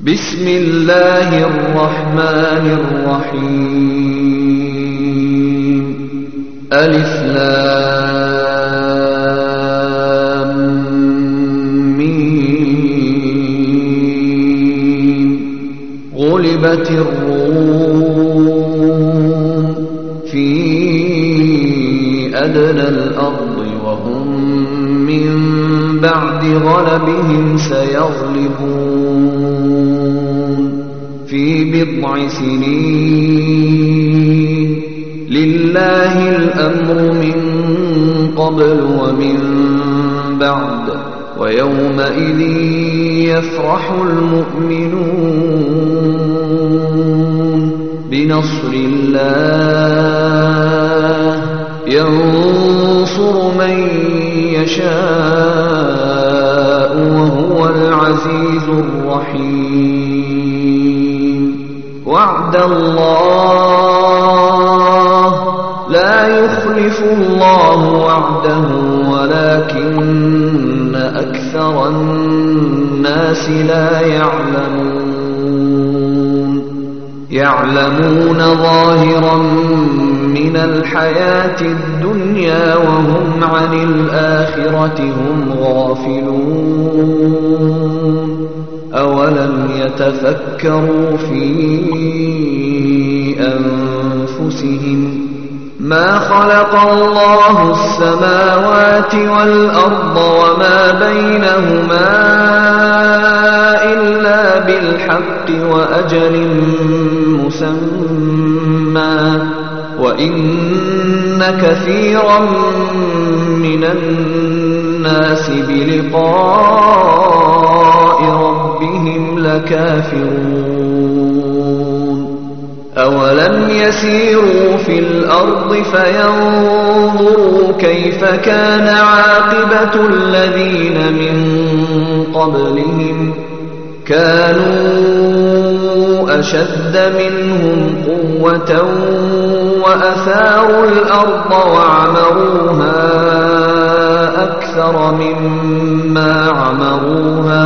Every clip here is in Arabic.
بسم الله الرحمن الرحيم ألف لام ميم غلبت الروم في أدنى الأرض وهم من بعد غلبهم سيغلبون في بضع سنين لله الأمر من قبل ومن بعد ويومئذ يفرح المؤمنون بنصر الله ينصر من يشاء وهو العزيز الرحيم وعد الله لا يخلف الله وعده ولكن أكثر الناس لا يعلمون ظاهرا من الحياة الدنيا وهم عن الآخرة هم غافلون أولم يتفكروا في أنفسهم ما خلق الله السماوات والأرض وما بينهما إلا بالحق وأجل مسمى وإن كثيرا من الناس بلقاء ربهم لكافرون أولم يسيروا في الأرض فينظروا كيف كان عاقبة الذين من قبلهم كانوا أشد منهم قوة وأثاروا الأرض وعمروها أكثر مما عمروها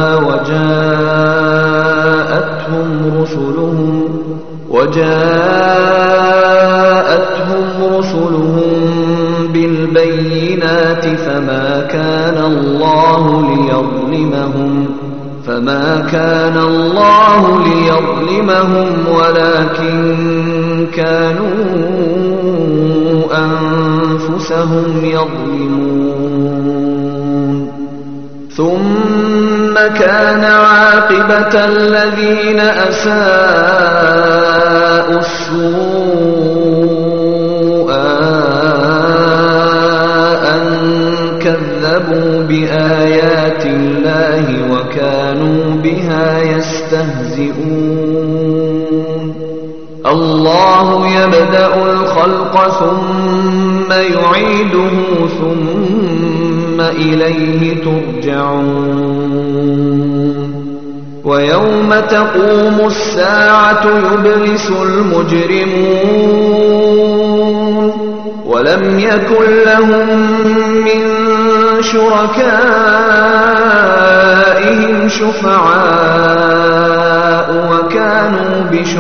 وجاءتهم رسلهم بالبينات فما كان الله ليظلمهم ولكن كانوا أنفسهم يظلمون ثم كان عاقبة الذين أساءوا السوء أن كذبوا بآيات الله وكانوا بها يستهزئون الله يبدأ الخلق ثم يعيده ثم إليه ترجعون ويوم تقوم الساعة يبلس المجرمون ولم يكن لهم من شركائهم شفعاء وكانوا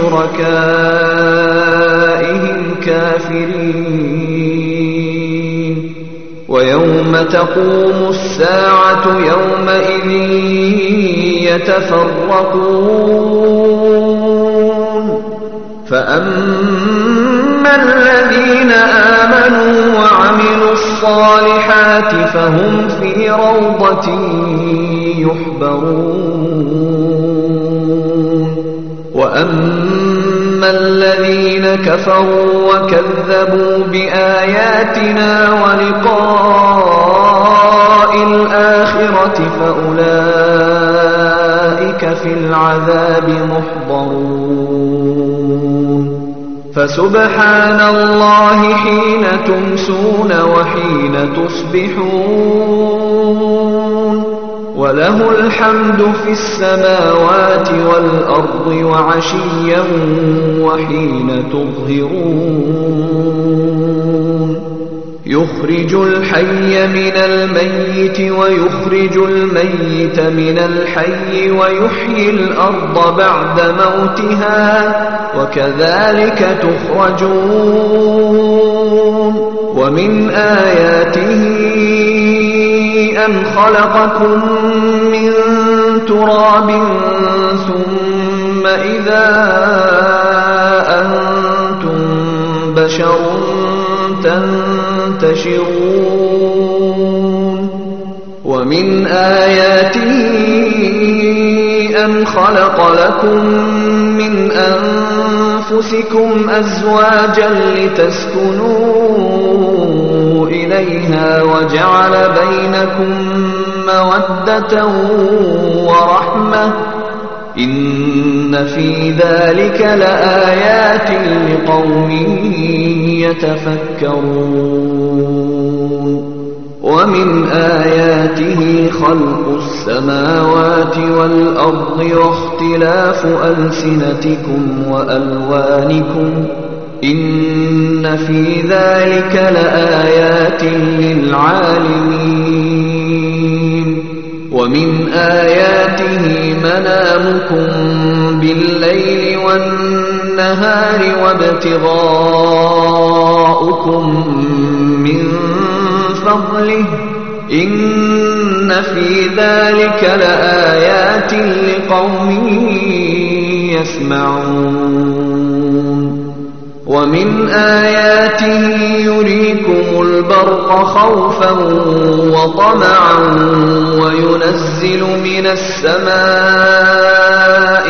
بشركائهم كافرين ويوم تقوم الساعة يومئذ يتفرقون فأما الذين آمنوا وعملوا الصالحات فهم في روضة يحبرون وأما الذين كفروا وكذبوا بآياتنا ولقاء الآخرة فأولئك في العذاب محضرون فسبحان الله حين تمسون وحين تصبحون وله الحمد في السماوات والأرض وعشيا وحين تظهرون يخرج الحي من الميت ويخرج الميت من الحي ويحيي الأرض بعد موتها وكذلك تخرجون ومن آياته أن خلقكم من تراب ثم إذا أنتم بشر تنتشرون ومن آياته أن خلق لكم من أنفسكم أزواجا لتسكنوا إليها وجعل بينكم مودة ورحمة إن في ذلك لآيات لقوم يتفكرون ومن آياته خلق السماوات والأرض واختلاف ألسنتكم وألوانكم إن في ذلك لآيات للعالمين ومن آياته منامكم بالليل والنهار وابتغاؤكم من فضله إن في ذلك لآيات لقوم يسمعون ومن آياته يريكم البرق خوفا وطمعا وينزل من السماء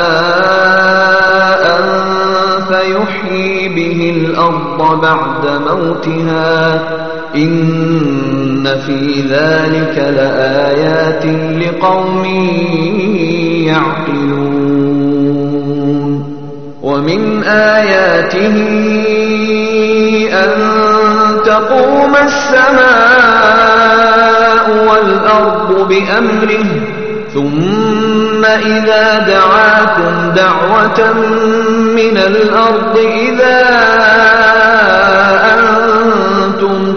ماء فيحيي به الأرض بعد موتها إن في ذلك لآيات لقوم يعقلون ومن آياته أن تقوم السماء والأرض بأمره ثم إذا دعاكم دعوة من الأرض إذا أنتم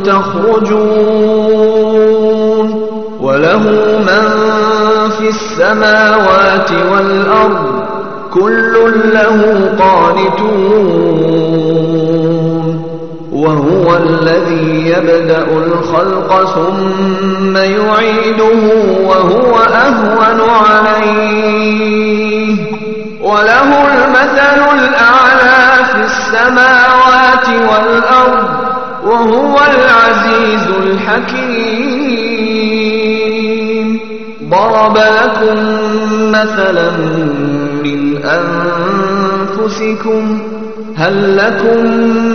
تخرجون وله من في السماوات والأرض كل له قانتون وهو الذي يبدأ الخلق ثم يعيده وهو أهون عليه وله المثل الأعلى في السماوات والأرض وهو العزيز الحكيم ضرب لكم مثلا من أنفسكم هل لكم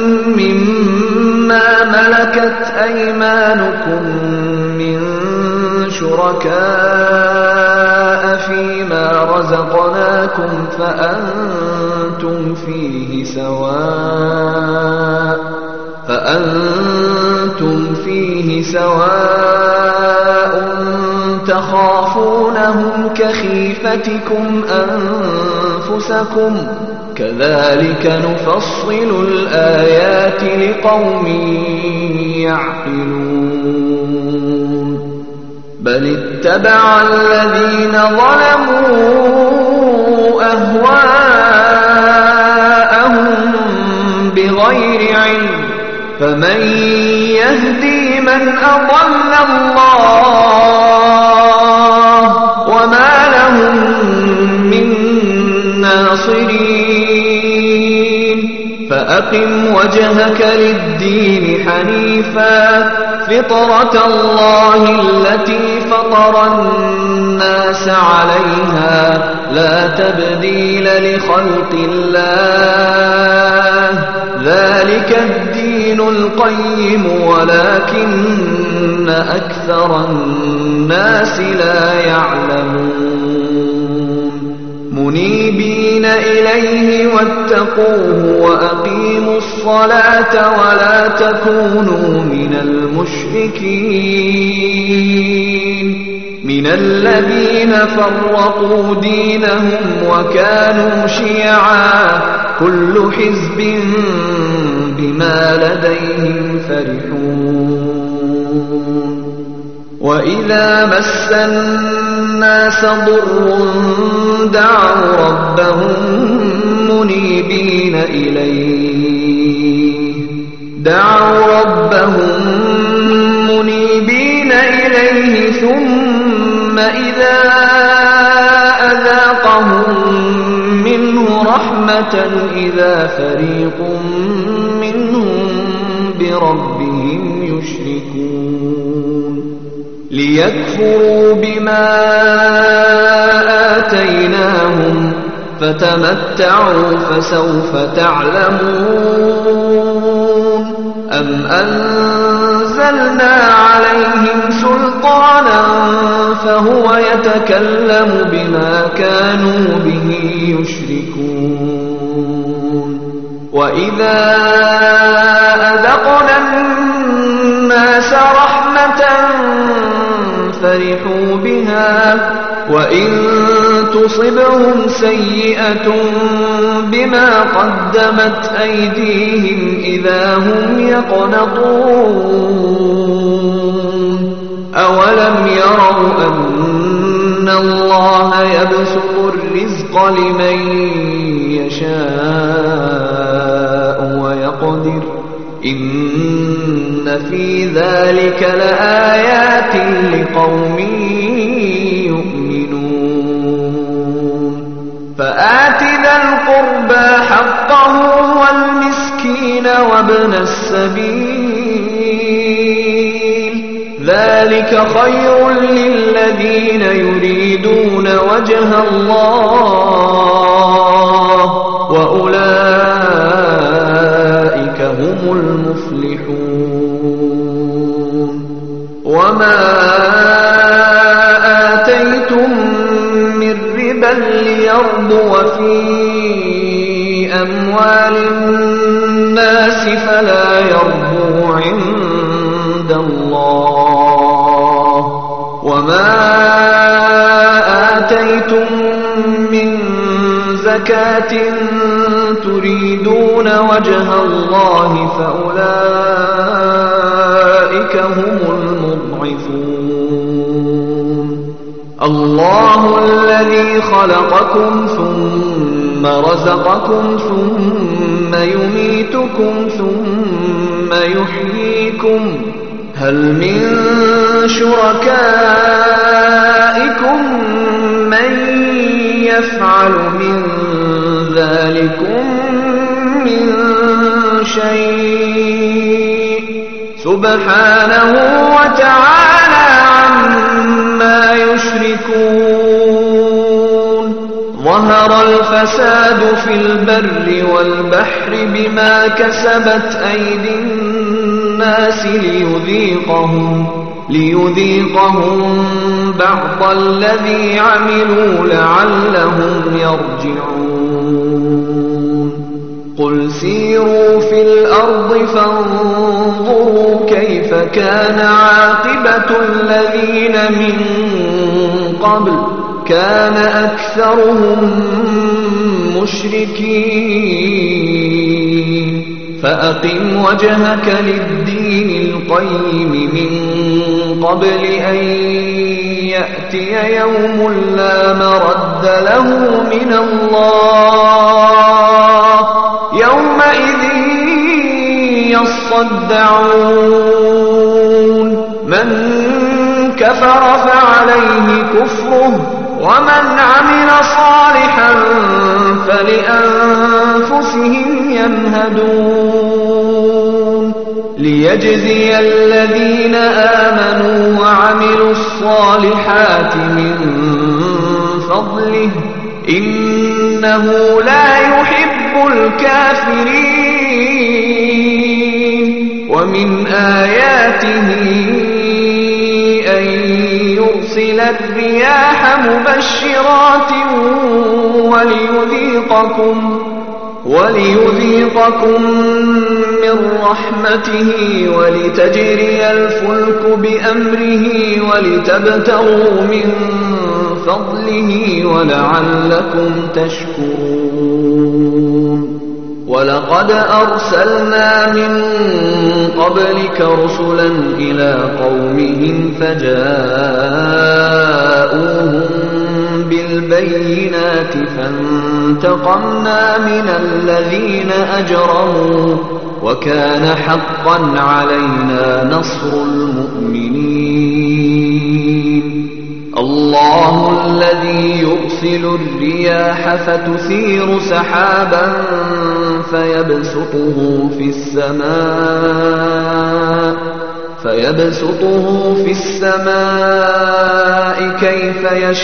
مما ملكت أيمانكم من شركاء فيما رزقناكم فأنتم فيه سواء تخافونهم كخيفتكم أنفسكم كذلك نفصل الآيات لقوم يعقلون بل اتبع الذين ظلموا أهواءهم بغير علم فمن يهدي من أضل الله وما لهم من ناصرين فأقم وجهك للدين حنيفا فطرة الله التي فطر الناس عليها لا تبديل لخلق الله ذلك الدين القيم ولكن أكثر الناس لا يعلمون منيبين إليه واتقوه وأقيموا الصلاة ولا تكونوا من المشركين من الذين فرقوا دينهم وكانوا شيعا كل حزب بما لديهم فرحون وإذا مس الناس ضر دعوا ربهم منيبين إليه ثم إذا أذاقهم منه رحمة إذا فريق منهم بربهم يشركون ليكفروا بما آتيناهم فتمتعوا فسوف تعلمون أم أنزلنا عليهم سلطانا فهو يتكلم بما كانوا به يشركون وإذا أذقنا الناس رحمة فرحوا بها وإن تصبهم سيئة بما قدمت أيديهم إذا هم يقنطون أولم يروا أن الله يبسط الرزق لمن يشاء ويقدر إن في ذلك لآيات لقوم يؤمنون فآت ذا القربى حقه والمسكين وابن السبيل ذلك خير للذين يريدون وجه الله وأولئك هم المفلحون وما آتيتم من ربا ليربو في أموال الناس فلا يربو عند الله وما آتيتم من زكاة تريدون وجه الله فأولئك هم المضعفون الله الذي خلقكم ثم رزقكم ثم يميتكم ثم يحييكم هل من شركائكم من يفعل من ذلكم من شيء سبحانه وتعالى عما يشركون ظهر الفساد في البر والبحر بما كسبت أيدي الناس ليذيقهم بعض الذي عملوا لعلهم يرجعون قل سيروا في الأرض فانظروا كيف كان عاقبة الذين من قبل كان أكثرهم مشركين فأقم وجهك للدين القيم من قبل أن يأتي يوم لا مرد له من الله يومئذ يصدعون من كفر فعليه كفره ومن عمل صالحا فلأنفسهم يمهدون ليجزي الذين آمنوا وعملوا الصالحات من فضله إنه لا يحب الكافرين ومن آياته أن يرسل الرياح مبشرات وليذيقكم من رحمته ولتجري الفلك بأمره ولتبتغوا من فضله ولعلكم تشكرون ولقد أرسلنا من قبلك رسلا إلى قومهم فجاءوهم بالبينات فانتقمنا من الذين أجرموا وكان حقا علينا نصر المؤمنين الله الذي يرسل الرياح فتثير سحابا فيبسطه في السماء كيف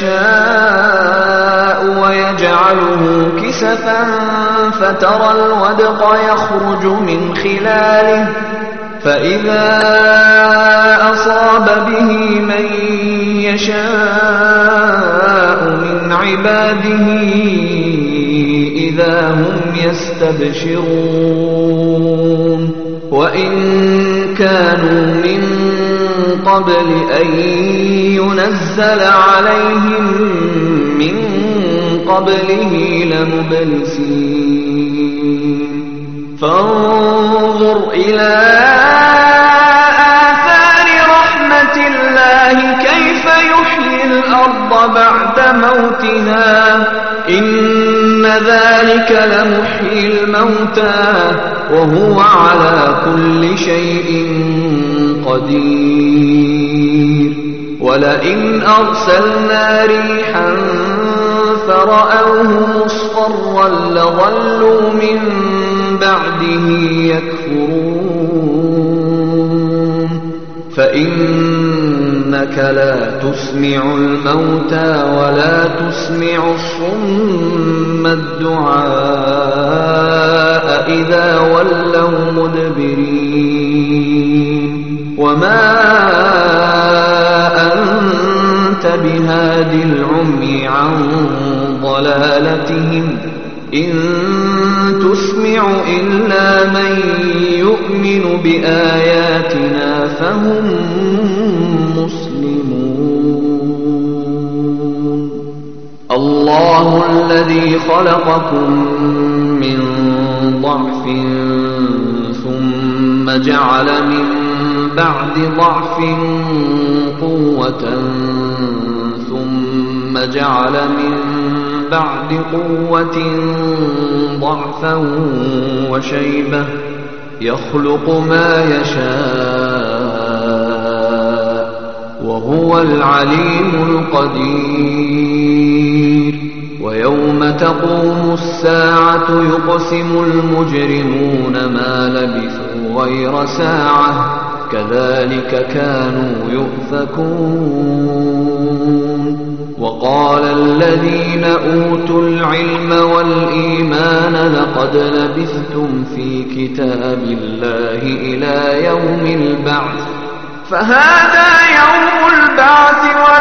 يشاء ويجعله كسفا فترى الودق يخرج من خلاله فإذا أصاب به من يشاء من عباده إذا هم يستبشرون وإن كانوا من قبل أن ينزل عليهم من قبله لمبلسين فانظر إلى آثار رحمة الله كيف يحيي الأرض بعد موتها إن ذلك لمحيي الموتى وهو على كل شيء قدير ولئن أرسلنا ريحا فرأوه مصفرا لظلوا من بعده يكفرون فإنك لا تسمع الموتى ولا تسمع الصم الدعاء إذا ولوا مدبرين وما أنت بهاد العمي عن ضلالتهم إن تسمع إلا من يؤمن بآياتنا فهم مسلمون الله الذي خلقكم من ضعف ثم جعل من بعد ضعف قوة ثم جعل من بعد قوة ضعفا وشيبة يخلق ما يشاء وهو العليم القدير ويوم تقوم الساعة يقسم المجرمون ما لبثوا غير ساعة كذلك كانوا يؤفكون وقال الذين أوتوا العلم والإيمان لقد لبثتم في كتاب الله إلى يوم البعث فهذا يوم البعث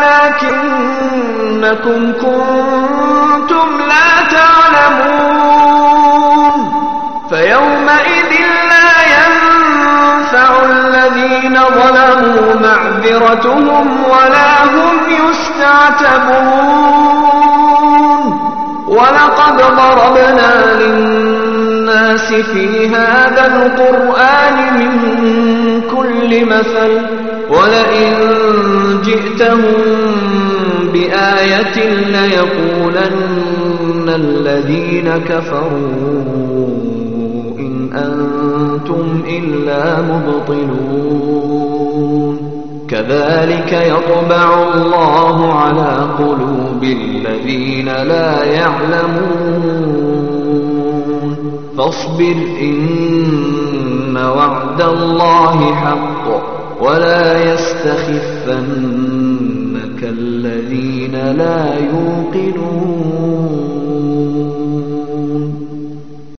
ولكنكم كنتم لا تعلمون فيومئذ لا ينفع الذين ظلموا معذرتهم ولا هم يستعتبون ولقد ضربنا للناس في هذا القرآن من كل مثل ولئن جئتهم بآية ليقولن الذين كفروا إن أنتم إلا مبطلون كذلك يطبع الله على قلوب الذين لا يعلمون فاصبر إن وعد الله حق ولا يستخفنك الذين لا يوقنون